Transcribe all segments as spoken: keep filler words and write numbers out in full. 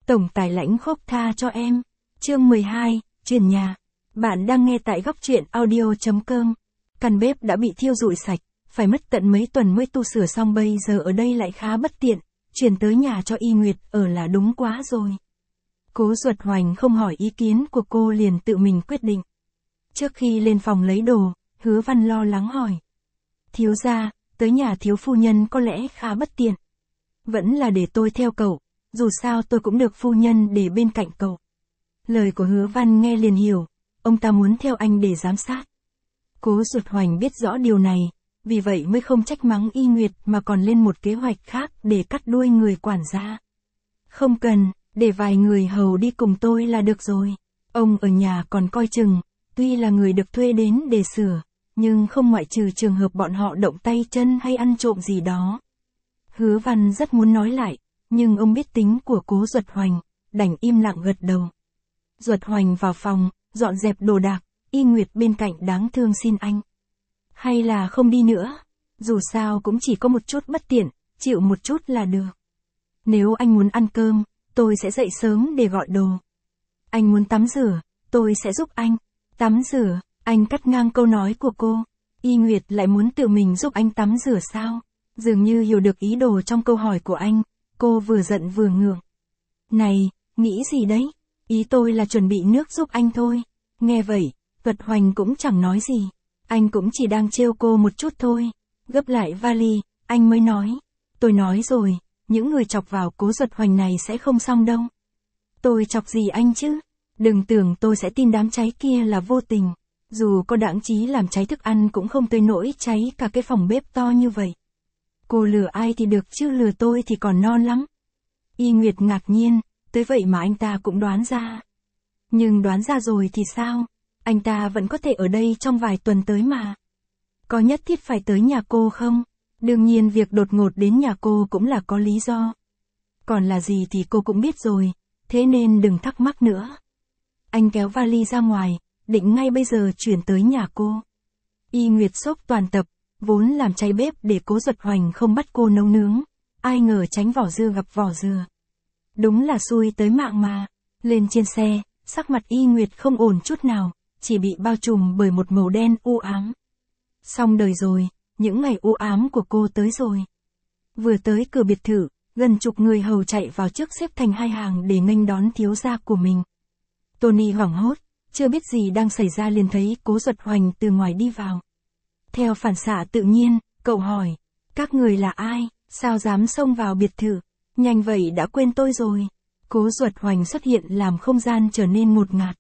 Tổng tài lãnh khốc tha cho em. Chương mười hai, chuyển nhà. Bạn đang nghe tại góc truyện audio chấm com. Căn bếp đã bị thiêu rụi sạch, phải mất tận mấy tuần mới tu sửa xong, bây giờ ở đây lại khá bất tiện, chuyển tới nhà cho Y Nguyệt ở là đúng quá rồi. Cố Duật Hoành không hỏi ý kiến của cô liền tự mình quyết định. Trước khi lên phòng lấy đồ, Hứa Văn lo lắng hỏi. Thiếu gia, tới nhà thiếu phu nhân có lẽ khá bất tiện. Vẫn là để tôi theo cậu, dù sao tôi cũng được phu nhân để bên cạnh cậu. Lời của Hứa Văn nghe liền hiểu, ông ta muốn theo anh để giám sát. Cố Duật Hoành biết rõ điều này, vì vậy mới không trách mắng Y Nguyệt mà còn lên một kế hoạch khác để cắt đuôi người quản gia. Không cần, để vài người hầu đi cùng tôi là được rồi. Ông ở nhà còn coi chừng, tuy là người được thuê đến để sửa, nhưng không ngoại trừ trường hợp bọn họ động tay chân hay ăn trộm gì đó. Hứa Văn rất muốn nói lại, nhưng ông biết tính của Cố Duật Hoành, đành im lặng gật đầu. Duật Hoành vào phòng, dọn dẹp đồ đạc, Y Nguyệt bên cạnh đáng thương xin anh. Hay là không đi nữa, dù sao cũng chỉ có một chút bất tiện, chịu một chút là được. Nếu anh muốn ăn cơm, tôi sẽ dậy sớm để gọi đồ. Anh muốn tắm rửa, tôi sẽ giúp anh. Tắm rửa, anh cắt ngang câu nói của cô. Y Nguyệt lại muốn tự mình giúp anh tắm rửa sao? Dường như hiểu được ý đồ trong câu hỏi của anh, cô vừa giận vừa ngượng. Này, nghĩ gì đấy? Ý tôi là chuẩn bị nước giúp anh thôi. Nghe vậy, Duật Hoành cũng chẳng nói gì. Anh cũng chỉ đang trêu cô một chút thôi. Gấp lại vali, anh mới nói. Tôi nói rồi, những người chọc vào Cố Duật Hoành này sẽ không xong đâu. Tôi chọc gì anh chứ? Đừng tưởng tôi sẽ tin đám cháy kia là vô tình. Dù có đãng trí làm cháy thức ăn cũng không tới nỗi cháy cả cái phòng bếp to như vậy. Cô lừa ai thì được chứ lừa tôi thì còn non lắm. Y Nguyệt ngạc nhiên, tới vậy mà anh ta cũng đoán ra. Nhưng đoán ra rồi thì sao? Anh ta vẫn có thể ở đây trong vài tuần tới mà. Có nhất thiết phải tới nhà cô không? Đương nhiên việc đột ngột đến nhà cô cũng là có lý do. Còn là gì thì cô cũng biết rồi, thế nên đừng thắc mắc nữa. Anh kéo vali ra ngoài, định ngay bây giờ chuyển tới nhà cô. Y Nguyệt sốc toàn tập, vốn làm cháy bếp để Cố Duật Hoành không bắt cô nấu nướng. Ai ngờ tránh vỏ dưa gặp vỏ dừa. Đúng là xui tới mạng mà. Lên trên xe, sắc mặt Y Nguyệt không ổn chút nào, chỉ bị bao trùm bởi một màu đen u ám. Xong đời rồi, những ngày u ám của cô tới rồi. Vừa tới cửa biệt thự, gần chục người hầu chạy vào trước xếp thành hai hàng để nghênh đón thiếu gia của mình. Tony hoảng hốt, chưa biết gì đang xảy ra liền thấy Cố Duật Hoành từ ngoài đi vào. Theo phản xạ tự nhiên, cậu hỏi, các người là ai, sao dám xông vào biệt thự, nhanh vậy đã quên tôi rồi. Cố Duật Hoành xuất hiện làm không gian trở nên ngột ngạt.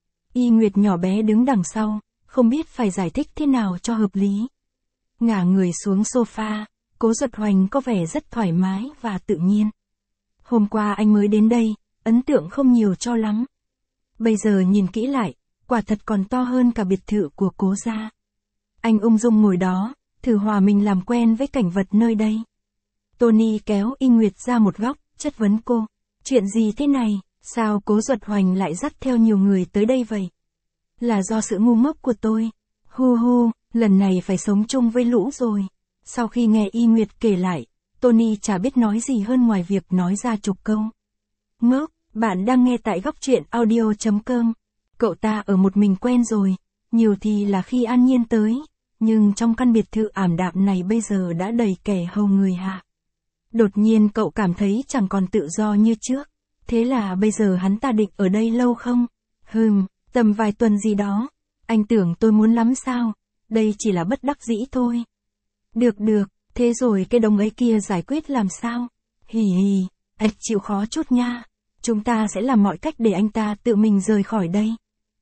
Y Nguyệt nhỏ bé đứng đằng sau, không biết phải giải thích thế nào cho hợp lý. Ngả người xuống sofa, Cố Duật Hoành có vẻ rất thoải mái và tự nhiên. Hôm qua anh mới đến đây, ấn tượng không nhiều cho lắm. Bây giờ nhìn kỹ lại, quả thật còn to hơn cả biệt thự của Cố gia. Anh ung dung ngồi đó, thử hòa mình làm quen với cảnh vật nơi đây. Tony kéo Y Nguyệt ra một góc, chất vấn cô. Chuyện gì thế này, sao Cố Duật Hoành lại dắt theo nhiều người tới đây vậy? Là do sự ngu ngốc của tôi. Hu hu, lần này phải sống chung với lũ rồi. Sau khi nghe Y Nguyệt kể lại, Tony chả biết nói gì hơn ngoài việc nói ra chục câu. Ngốc, bạn đang nghe tại góc truyện audio chấm com. Cậu ta ở một mình quen rồi, nhiều thì là khi An Nhiên tới, nhưng trong căn biệt thự ảm đạm này bây giờ đã đầy kẻ hầu người hạ. Đột nhiên cậu cảm thấy chẳng còn tự do như trước, thế là bây giờ hắn ta định ở đây lâu không? Hừm, tầm vài tuần gì đó. Anh tưởng tôi muốn lắm sao? Đây chỉ là bất đắc dĩ thôi. Được được, thế rồi cái đống ấy kia giải quyết làm sao? Hì hì, anh chịu khó chút nha. Chúng ta sẽ làm mọi cách để anh ta tự mình rời khỏi đây.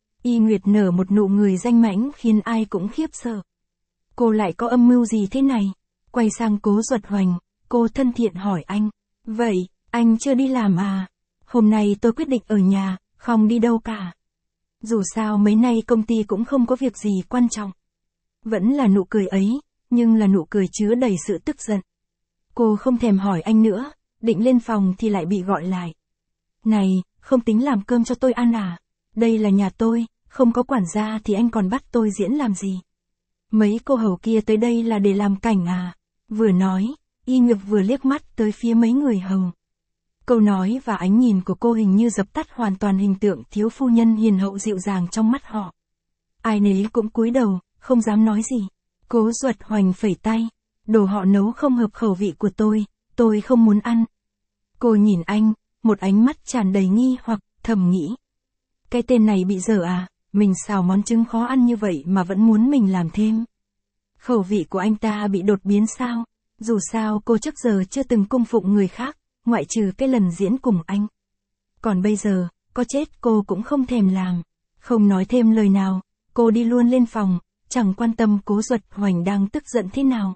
Y Nguyệt nở một nụ cười danh mãnh khiến ai cũng khiếp sợ. Cô lại có âm mưu gì thế này? Quay sang Cố Duật Hoành, cô thân thiện hỏi anh. Vậy, anh chưa đi làm à? Hôm nay tôi quyết định ở nhà, không đi đâu cả. Dù sao mấy nay công ty cũng không có việc gì quan trọng. Vẫn là nụ cười ấy, nhưng là nụ cười chứa đầy sự tức giận. Cô không thèm hỏi anh nữa, định lên phòng thì lại bị gọi lại. Này, không tính làm cơm cho tôi ăn à? Đây là nhà tôi, không có quản gia thì anh còn bắt tôi diễn làm gì? Mấy cô hầu kia tới đây là để làm cảnh à? Vừa nói, Y Nguyệt vừa liếc mắt tới phía mấy người hầu. Câu nói và ánh nhìn của cô hình như dập tắt hoàn toàn hình tượng thiếu phu nhân hiền hậu dịu dàng trong mắt họ. Ai nấy cũng cúi đầu, không dám nói gì. Cố Duật Hoành phẩy tay. Đồ họ nấu không hợp khẩu vị của tôi, tôi không muốn ăn. Cô nhìn anh, một ánh mắt tràn đầy nghi hoặc, thầm nghĩ. Cái tên này bị dở à, mình xào món trứng khó ăn như vậy mà vẫn muốn mình làm thêm. Khẩu vị của anh ta bị đột biến sao? Dù sao cô trước giờ chưa từng cung phụng người khác, ngoại trừ cái lần diễn cùng anh. Còn bây giờ, có chết cô cũng không thèm làm. Không nói thêm lời nào, cô đi luôn lên phòng, chẳng quan tâm Cố Duật Hoành đang tức giận thế nào.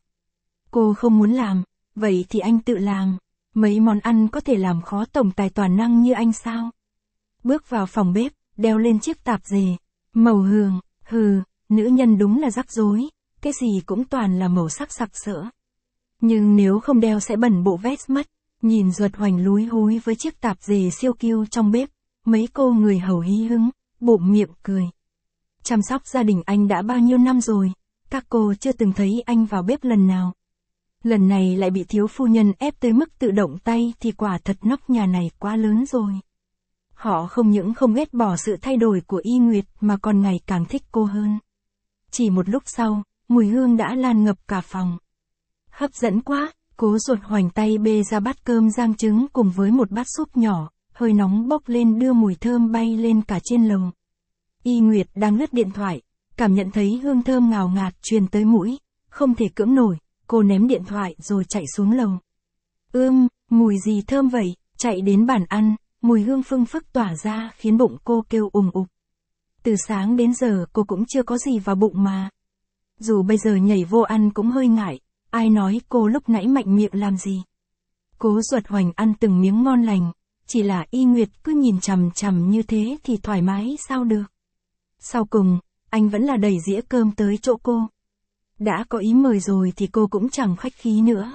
Cô không muốn làm, vậy thì anh tự làm. Mấy món ăn có thể làm khó tổng tài toàn năng như anh sao? Bước vào phòng bếp, đeo lên chiếc tạp dề. Màu hường, hừ, nữ nhân đúng là rắc rối, cái gì cũng toàn là màu sắc sặc sỡ. Nhưng nếu không đeo sẽ bẩn bộ vest mất. Nhìn Duật Hoành lúi húi với chiếc tạp dề siêu kiêu trong bếp, mấy cô người hầu hí hứng, bụm miệng cười. Chăm sóc gia đình anh đã bao nhiêu năm rồi, các cô chưa từng thấy anh vào bếp lần nào. Lần này lại bị thiếu phu nhân ép tới mức tự động tay thì quả thật nóc nhà này quá lớn rồi. Họ không những không ghét bỏ sự thay đổi của Y Nguyệt mà còn ngày càng thích cô hơn. Chỉ một lúc sau, mùi hương đã lan ngập cả phòng. Hấp dẫn quá, Cố Duật Hoành tay bê ra bát cơm rang trứng cùng với một bát súp nhỏ, hơi nóng bốc lên đưa mùi thơm bay lên cả trên lầu. Y Nguyệt đang lướt điện thoại, cảm nhận thấy hương thơm ngào ngạt truyền tới mũi, không thể cưỡng nổi, cô ném điện thoại rồi chạy xuống lầu. Ưm, mùi gì thơm vậy, chạy đến bàn ăn, mùi hương phưng phức tỏa ra khiến bụng cô kêu ùng ục. Từ sáng đến giờ cô cũng chưa có gì vào bụng mà. Dù bây giờ nhảy vô ăn cũng hơi ngại, ai nói cô lúc nãy mạnh miệng làm gì. Cố Duật Hoành ăn từng miếng ngon lành, chỉ là Y Nguyệt cứ nhìn chằm chằm như thế thì thoải mái sao được. Sau cùng, anh vẫn là đẩy dĩa cơm tới chỗ cô. Đã có ý mời rồi thì cô cũng chẳng khách khí nữa.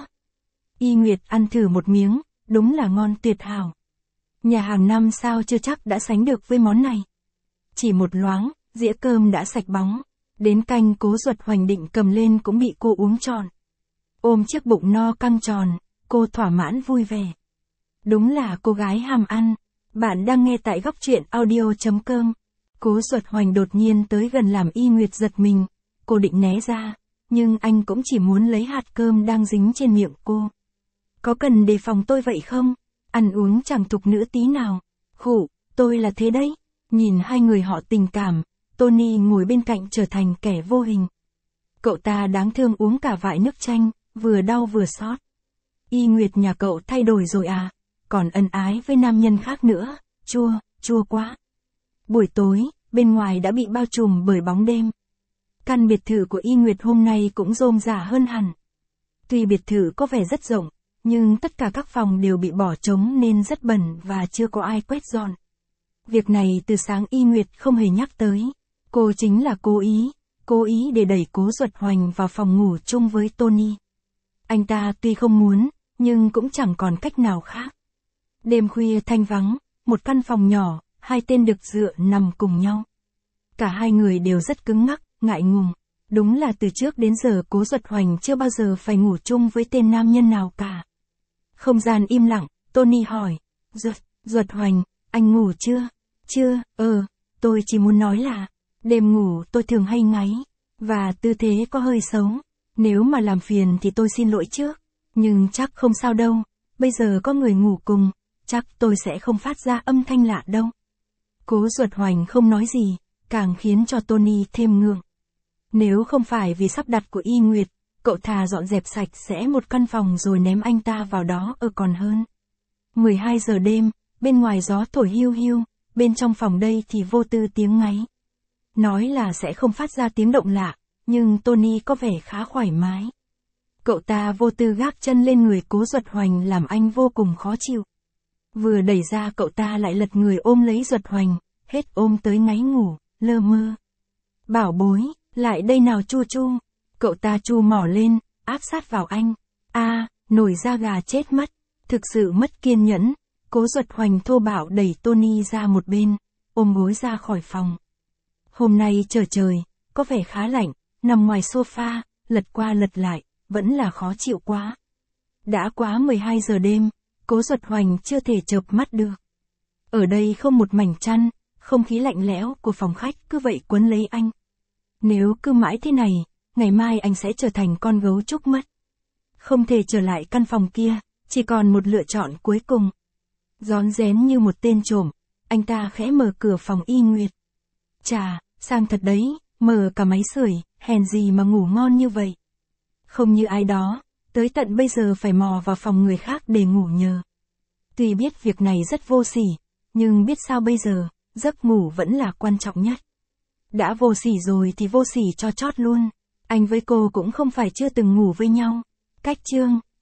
Y Nguyệt ăn thử một miếng, đúng là ngon tuyệt hảo. Nhà hàng năm sao chưa chắc đã sánh được với món này. Chỉ một loáng, dĩa cơm đã sạch bóng. Đến canh Cố Duật Hoành định cầm lên cũng bị cô uống trọn. Ôm chiếc bụng no căng tròn, cô thỏa mãn vui vẻ. Đúng là cô gái ham ăn. Bạn đang nghe tại góc truyện audio chấm com. Cố Duật Hoành đột nhiên tới gần làm Y Nguyệt giật mình. Cô định né ra, nhưng anh cũng chỉ muốn lấy hạt cơm đang dính trên miệng cô. Có cần đề phòng tôi vậy không? Ăn uống chẳng thục nữ tí nào. Khụ, tôi là thế đấy. Nhìn hai người họ tình cảm, Tony ngồi bên cạnh trở thành kẻ vô hình. Cậu ta đáng thương uống cả vại nước chanh, vừa đau vừa xót. Y Nguyệt nhà cậu thay đổi rồi à? Còn ân ái với nam nhân khác nữa, chua, chua quá. Buổi tối, bên ngoài đã bị bao trùm bởi bóng đêm. Căn biệt thự của Y Nguyệt hôm nay cũng rôm rả hơn hẳn. Tuy biệt thự có vẻ rất rộng, nhưng tất cả các phòng đều bị bỏ trống nên rất bẩn và chưa có ai quét dọn. Việc này từ sáng Y Nguyệt không hề nhắc tới. Cô chính là cố ý, cố ý để đẩy Cố Duật Hoành vào phòng ngủ chung với Tony. Anh ta tuy không muốn, nhưng cũng chẳng còn cách nào khác. Đêm khuya thanh vắng, một căn phòng nhỏ, hai tên đực dựa nằm cùng nhau. Cả hai người đều rất cứng ngắc, ngại ngùng. Đúng là từ trước đến giờ Cố Duật Hoành chưa bao giờ phải ngủ chung với tên nam nhân nào cả. Không gian im lặng, Tony hỏi. Duật, Duật Hoành, anh ngủ chưa? Chưa, ờ, tôi chỉ muốn nói là, đêm ngủ tôi thường hay ngáy, và tư thế có hơi xấu. Nếu mà làm phiền thì tôi xin lỗi trước, nhưng chắc không sao đâu, bây giờ có người ngủ cùng, chắc tôi sẽ không phát ra âm thanh lạ đâu. Cố Duật Hoành không nói gì, càng khiến cho Tony thêm ngượng. Nếu không phải vì sắp đặt của Y Nguyệt, cậu thà dọn dẹp sạch sẽ một căn phòng rồi ném anh ta vào đó ở còn hơn. mười hai giờ đêm, bên ngoài gió thổi hiu hiu, bên trong phòng đây thì vô tư tiếng ngáy. Nói là sẽ không phát ra tiếng động lạ, nhưng Tony có vẻ khá thoải mái. Cậu ta vô tư gác chân lên người Cố Duật Hoành làm anh vô cùng khó chịu. Vừa đẩy ra cậu ta lại lật người ôm lấy Duật Hoành, hết ôm tới ngáy ngủ, lơ mơ. Bảo bối, lại đây nào chu chu. Cậu ta chu mỏ lên, áp sát vào anh. A, à, nổi da gà chết mất. Thực sự mất kiên nhẫn. Cố Duật Hoành thô bạo đẩy Tony ra một bên, ôm gối ra khỏi phòng. Hôm nay trời trời, có vẻ khá lạnh, nằm ngoài sofa, lật qua lật lại, vẫn là khó chịu quá. Đã quá mười hai giờ đêm, Cố Duật Hoành chưa thể chợp mắt được. Ở đây không một mảnh chăn, không khí lạnh lẽo của phòng khách cứ vậy quấn lấy anh. Nếu cứ mãi thế này, ngày mai anh sẽ trở thành con gấu trúc mất. Không thể trở lại căn phòng kia, chỉ còn một lựa chọn cuối cùng. Rón rén như một tên trộm, anh ta khẽ mở cửa phòng Y Nguyệt. Chà, sang thật đấy, mở cả máy sưởi, hèn gì mà ngủ ngon như vậy. Không như ai đó, tới tận bây giờ phải mò vào phòng người khác để ngủ nhờ. Tuy biết việc này rất vô sỉ, nhưng biết sao bây giờ, giấc ngủ vẫn là quan trọng nhất. Đã vô sỉ rồi thì vô sỉ cho chót luôn. Anh với cô cũng không phải chưa từng ngủ với nhau. Cách chương